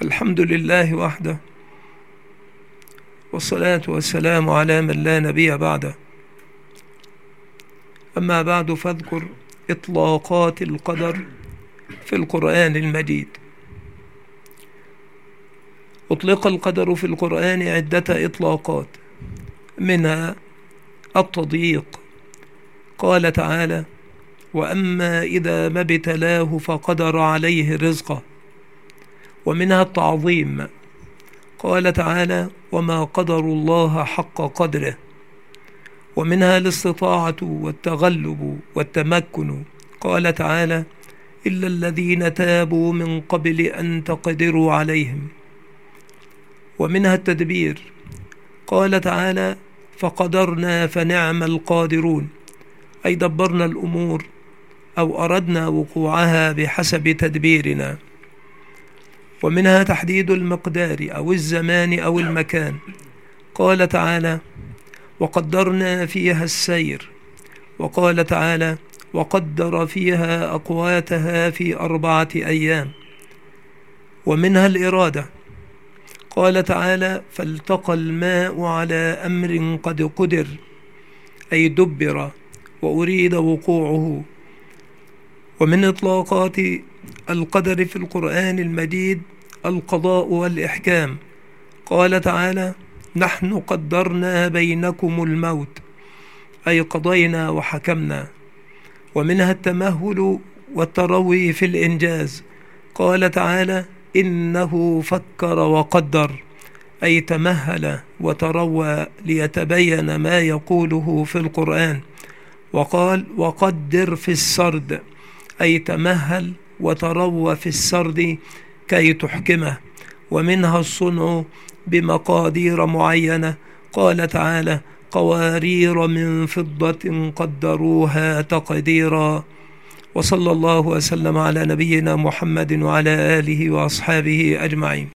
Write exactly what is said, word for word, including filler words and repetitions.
الحمد لله وحده، والصلاة والسلام على من لا نبي بعده. أما بعد، فاذكر إطلاقات القدر في القرآن المجيد. أطلق القدر في القرآن عدة إطلاقات، منها التضييق، قال تعالى: وأما إذا ما ابتلاه فقدر عليه رزقه. ومنها التعظيم، قال تعالى: وما قدروا الله حق قدره. ومنها الاستطاعة والتغلب والتمكن، قال تعالى: إلا الذين تابوا من قبل أن تقدروا عليهم. ومنها التدبير، قال تعالى: فقدرنا فنعم القادرون، أي دبرنا الأمور أو أردنا وقوعها بحسب تدبيرنا. ومنها تحديد المقدار أو الزمان أو المكان، قال تعالى: وقدرنا فيها السير. وقال تعالى: وقدر فيها أقواتها في أربعة أيام. ومنها الإرادة، قال تعالى: فالتقى الماء على أمر قد قدر، أي دبر وأريد وقوعه. ومن إطلاقات القدر في القرآن المجيد القضاء والإحكام، قال تعالى: نحن قدرنا بينكم الموت، أي قضينا وحكمنا. ومنها التمهل والتروي في الإنجاز، قال تعالى: إنه فكر وقدر، أي تمهل وتروى ليتبين ما يقوله في القرآن. وقال: وقدر في السرد، أي تمهل وتروى في السرد كي تحكمه. ومنها الصنع بمقادير معينة، قال تعالى: قوارير من فضة قدروها تقديرا. وصلى الله وسلم على نبينا محمد وعلى آله وأصحابه أجمعين.